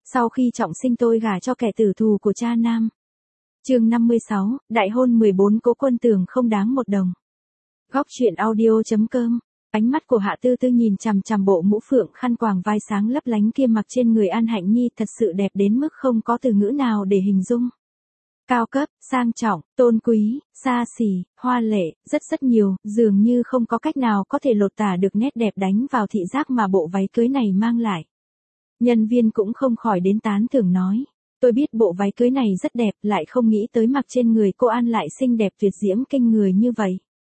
Sau khi trọng sinh tôi gả cho kẻ tử thù của cha nam. Chương 56, đại hôn 14 Cố Quân Tường không đáng một đồng. Góc truyện audio.com. Ánh mắt của Hạ Tư Tư nhìn chằm chằm bộ mũ phượng khăn quàng vai sáng lấp lánh kia mặc trên người An Hạnh Nhi, thật sự đẹp đến mức không có từ ngữ nào để hình dung. Cao cấp, sang trọng, tôn quý, xa xỉ, hoa lệ, rất nhiều, dường như không có cách nào có thể lột tả được nét đẹp đánh vào thị giác mà bộ váy cưới này mang lại. Nhân viên cũng không khỏi đến tán thưởng nói. Tôi biết bộ váy cưới này rất đẹp, lại không nghĩ tới mặc trên người cô An lại xinh đẹp tuyệt diễm kinh người như vậy.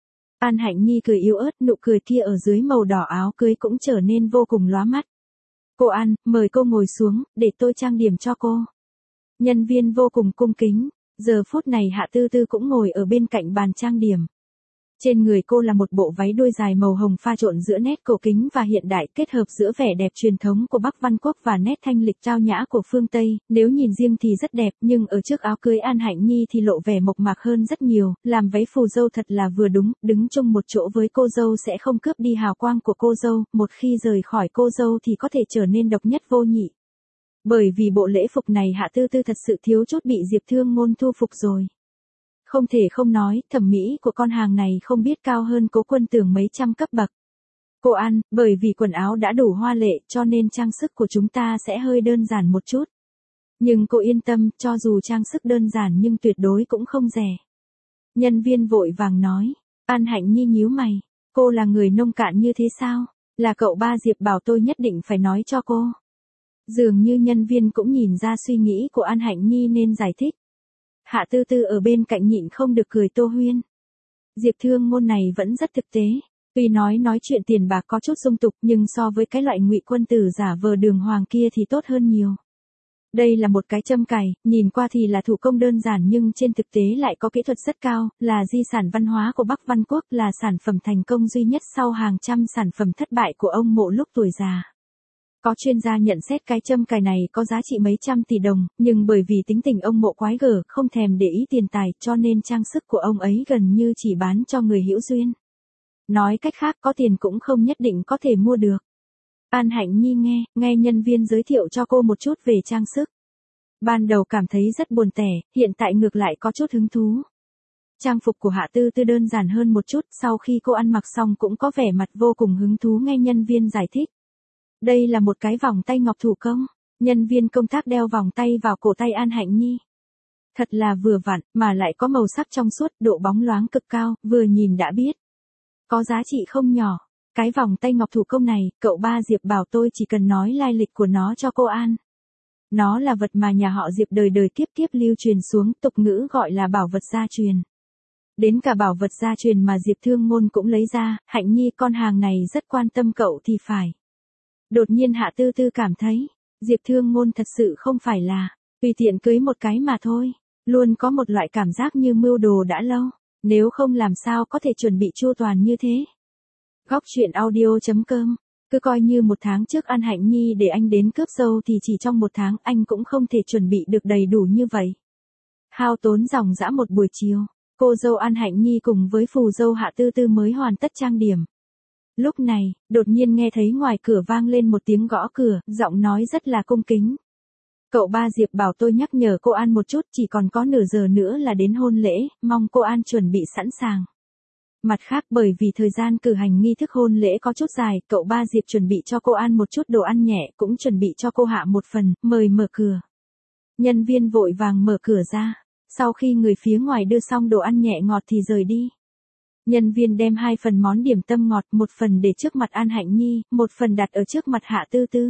An Hạnh Nhi cười yếu ớt, nụ cười kia ở dưới màu đỏ áo cưới cũng trở nên vô cùng lóa mắt. Cô An, mời cô ngồi xuống, để tôi trang điểm cho cô. Nhân viên vô cùng cung kính, giờ phút này Hạ Tư Tư cũng ngồi ở bên cạnh bàn trang điểm. Trên người cô là một bộ váy đuôi dài màu hồng pha trộn giữa nét cổ kính và hiện đại, kết hợp giữa vẻ đẹp truyền thống của Bắc Văn Quốc và nét thanh lịch tao nhã của phương Tây, nếu nhìn riêng thì rất đẹp, nhưng ở trước áo cưới An Hạnh Nhi thì lộ vẻ mộc mạc hơn rất nhiều, làm váy phù dâu thật là vừa đúng, đứng chung một chỗ với cô dâu sẽ không cướp đi hào quang của cô dâu, một khi rời khỏi cô dâu thì có thể trở nên độc nhất vô nhị. Bởi vì bộ lễ phục này Hạ Tư Tư thật sự thiếu chút bị Diệp Thương Ngôn thu phục rồi. Không thể không nói, thẩm mỹ của con hàng này không biết cao hơn Cố Quân Tường mấy trăm cấp bậc. Cô An, bởi vì quần áo đã đủ hoa lệ cho nên trang sức của chúng ta sẽ hơi đơn giản một chút. Nhưng cô yên tâm, cho dù trang sức đơn giản nhưng tuyệt đối cũng không rẻ. Nhân viên vội vàng nói. An Hạnh Nhi nhíu mày. Cô là người nông cạn như thế sao? Là cậu ba Diệp bảo tôi nhất định phải nói cho cô. Dường như nhân viên cũng nhìn ra suy nghĩ của An Hạnh Nhi nên giải thích. Hạ Tư Tư ở bên cạnh nhịn không được cười Tô Huyên. Diệp Thương Ngôn này vẫn rất thực tế. Tuy nói chuyện tiền bạc có chút dung tục nhưng so với cái loại ngụy quân tử giả vờ đường hoàng kia thì tốt hơn nhiều. Đây là một cái châm cài, nhìn qua thì là thủ công đơn giản nhưng trên thực tế lại có kỹ thuật rất cao, là di sản văn hóa của Bắc Văn Quốc, là sản phẩm thành công duy nhất sau hàng trăm sản phẩm thất bại của ông Mộ lúc tuổi già. Có chuyên gia nhận xét cái châm cài này có giá trị mấy trăm tỷ đồng, nhưng bởi vì tính tình ông Mộ quái gở, không thèm để ý tiền tài, cho nên trang sức của ông ấy gần như chỉ bán cho người hữu duyên. Nói cách khác, có tiền cũng không nhất định có thể mua được. An Hạnh Nhi nghe nhân viên giới thiệu cho cô một chút về trang sức. Ban đầu cảm thấy rất buồn tẻ, hiện tại ngược lại có chút hứng thú. Trang phục của Hạ Tư Tư đơn giản hơn một chút, sau khi cô ăn mặc xong cũng có vẻ mặt vô cùng hứng thú nghe nhân viên giải thích. Đây là một cái vòng tay ngọc thủ công, nhân viên công tác đeo vòng tay vào cổ tay An Hạnh Nhi. Thật là vừa vặn, mà lại có màu sắc trong suốt, độ bóng loáng cực cao, vừa nhìn đã biết. Có giá trị không nhỏ, cái vòng tay ngọc thủ công này, cậu ba Diệp bảo tôi chỉ cần nói lai lịch của nó cho cô An. Nó là vật mà nhà họ Diệp đời đời kiếp kiếp lưu truyền xuống, tục ngữ gọi là bảo vật gia truyền. Đến cả bảo vật gia truyền mà Diệp Thương Ngôn cũng lấy ra, Hạnh Nhi con hàng này rất quan tâm cậu thì phải. Đột nhiên Hạ Tư Tư cảm thấy, Diệp Thương Ngôn thật sự không phải là tùy tiện cưới một cái mà thôi, luôn có một loại cảm giác như mưu đồ đã lâu, nếu không làm sao có thể chuẩn bị chu toàn như thế. Góc truyện audio.com, cứ coi như một tháng trước An Hạnh Nhi để anh đến cướp dâu thì chỉ trong một tháng anh cũng không thể chuẩn bị được đầy đủ như vậy. Hao tốn dòng dã một buổi chiều, cô dâu An Hạnh Nhi cùng với phù dâu Hạ Tư Tư mới hoàn tất trang điểm. Lúc này, đột nhiên nghe thấy ngoài cửa vang lên một tiếng gõ cửa, giọng nói rất là cung kính. Cậu ba Diệp bảo tôi nhắc nhở cô An một chút, chỉ còn có nửa giờ nữa là đến hôn lễ, mong cô An chuẩn bị sẵn sàng. Mặt khác, bởi vì thời gian cử hành nghi thức hôn lễ có chút dài, cậu ba Diệp chuẩn bị cho cô An một chút đồ ăn nhẹ, cũng chuẩn bị cho cô Hạ một phần, mời mở cửa. Nhân viên vội vàng mở cửa ra, sau khi người phía ngoài đưa xong đồ ăn nhẹ ngọt thì rời đi. Nhân viên đem 2 phần món điểm tâm ngọt, một phần để trước mặt An Hạnh Nhi, một phần đặt ở trước mặt Hạ Tư Tư.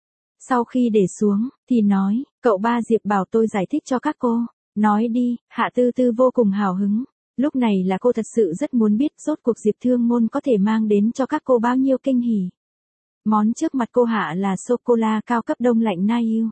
Sau khi để xuống, thì nói, cậu ba Diệp bảo tôi giải thích cho các cô. Nói đi, Hạ Tư Tư vô cùng hào hứng. Lúc này là cô thật sự rất muốn biết rốt cuộc Diệp Thương Ngôn có thể mang đến cho các cô bao nhiêu kinh hỉ. Món trước mặt cô Hạ là sô-cô-la cao cấp đông lạnh Naiu.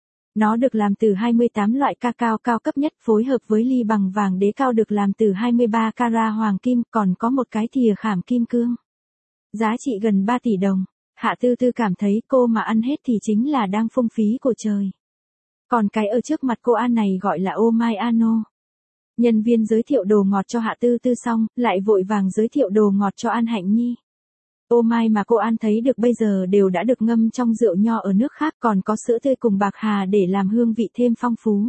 Nó được làm từ 28 loại cacao cao cấp nhất phối hợp với ly bằng vàng đế cao được làm từ 23 carat hoàng kim, còn có một cái thìa khảm kim cương. Giá trị gần 3 tỷ đồng. Hạ Tư Tư cảm thấy cô mà ăn hết thì chính là đang phung phí của trời. Còn cái ở trước mặt cô An này gọi là ô mai ano. Nhân viên giới thiệu đồ ngọt cho Hạ Tư Tư xong, lại vội vàng giới thiệu đồ ngọt cho An Hạnh Nhi. Ô mai mà cô An thấy được bây giờ đều đã được ngâm trong rượu nho ở nước khác, còn có sữa tươi cùng bạc hà để làm hương vị thêm phong phú.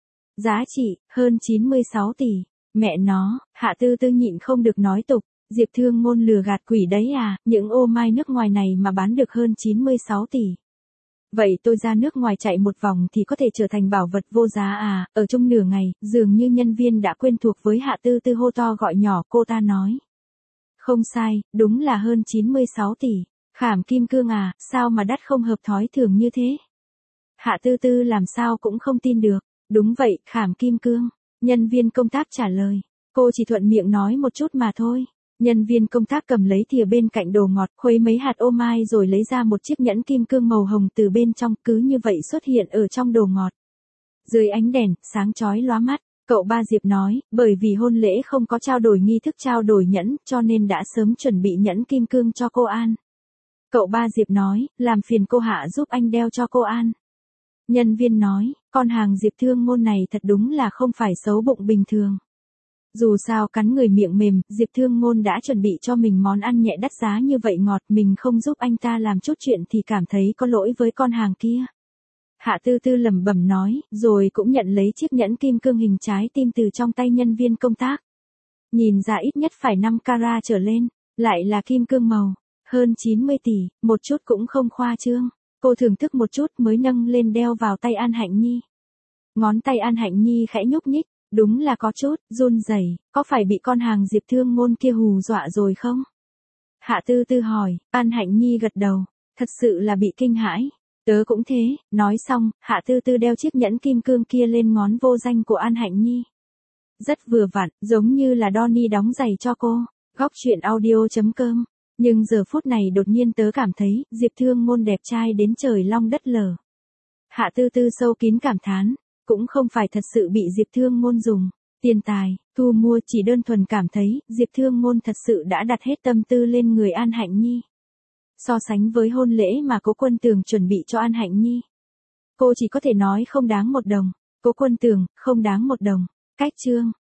Giá trị, hơn 96 tỷ. Mẹ nó, Hạ Tư Tư nhịn không được nói tục, Diệp Thương Ngôn lừa gạt quỷ đấy à, những ô mai nước ngoài này mà bán được hơn 96 tỷ. Vậy tôi ra nước ngoài chạy một vòng thì có thể trở thành bảo vật vô giá à, ở chung nửa ngày, dường như nhân viên đã quen thuộc với Hạ Tư Tư hô to gọi nhỏ, cô ta nói. Không sai, đúng là hơn 96 tỷ. Khảm kim cương à, sao mà đắt không hợp thói thường như thế? Hạ Tư Tư làm sao cũng không tin được. Đúng vậy, khảm kim cương. Nhân viên công tác trả lời. Cô chỉ thuận miệng nói một chút mà thôi. Nhân viên công tác cầm lấy thìa bên cạnh đồ ngọt, khuấy mấy hạt ô mai rồi lấy ra một chiếc nhẫn kim cương màu hồng từ bên trong, cứ như vậy xuất hiện ở trong đồ ngọt. Dưới ánh đèn, sáng chói lóa mắt, cậu ba Diệp nói, bởi vì hôn lễ không có trao đổi nghi thức trao đổi nhẫn, cho nên đã sớm chuẩn bị nhẫn kim cương cho cô An. Cậu ba Diệp nói, làm phiền cô Hạ giúp anh đeo cho cô An. Nhân viên nói, con hàng Diệp Thương Ngôn này thật đúng là không phải xấu bụng bình thường. Dù sao cắn người miệng mềm, Diệp Thương Ngôn đã chuẩn bị cho mình món ăn nhẹ đắt giá như vậy ngọt, mình không giúp anh ta làm chút chuyện thì cảm thấy có lỗi với con hàng kia. Hạ Tư Tư lẩm bẩm nói, rồi cũng nhận lấy chiếc nhẫn kim cương hình trái tim từ trong tay nhân viên công tác. Nhìn ra ít nhất phải 5 carat trở lên, lại là kim cương màu, hơn 90 tỷ, một chút cũng không khoa trương. Cô thưởng thức một chút mới nâng lên đeo vào tay An Hạnh Nhi. Ngón tay An Hạnh Nhi khẽ nhúc nhích, đúng là có chút, run rẩy, có phải bị con hàng Diệp Thương Ngôn kia hù dọa rồi không? Hạ Tư Tư hỏi, An Hạnh Nhi gật đầu, thật sự là bị kinh hãi. Tớ cũng thế, nói xong, Hạ Tư Tư đeo chiếc nhẫn kim cương kia lên ngón vô danh của An Hạnh Nhi. Rất vừa vặn, giống như là Donnie đóng giày cho cô. Góc chuyện audio.com. Nhưng giờ phút này đột nhiên tớ cảm thấy, Diệp Thương Ngôn đẹp trai đến trời long đất lở. Hạ Tư Tư sâu kín cảm thán, cũng không phải thật sự bị Diệp Thương Ngôn dùng tiền tài, thu mua, chỉ đơn thuần cảm thấy, Diệp Thương Ngôn thật sự đã đặt hết tâm tư lên người An Hạnh Nhi. So sánh với hôn lễ mà Cố Quân Tường chuẩn bị cho An Hạnh Nhi, cô chỉ có thể nói không đáng một đồng. Cố Quân Tường, không đáng một đồng. Cách chương.